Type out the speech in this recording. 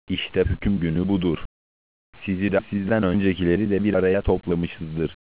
İşte hüküm günü budur. Sizi de sizden öncekileri de bir araya toplamışızdır.